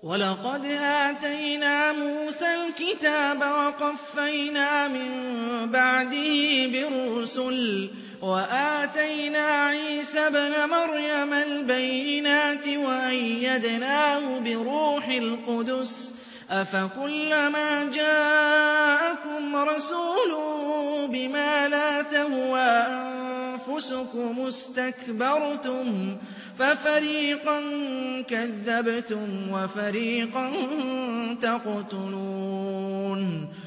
وَلَقَدْ آتَيْنَا مُوسَى الْكِتَابَ وَقَفَّيْنَا مِن بَعْدِهِ بِالرُّسُلِ وَآتَيْنَا عِيسَى ابْنَ مَرْيَمَ الْبَيِّنَاتِ وَأَيَّدْنَاهُ بِرُوحِ الْقُدُسِ ۗ أَفَكُلَّمَا جَاءَكُمْ رَسُولٌ بِمَا لَا تَهْوَىٰ أَنفُسُكُمُ اسْتَكْبَرْتُمْ فَفَرِيقًا كَذَّبْتُمْ وَفَرِيقًا تَقْتُلُونَ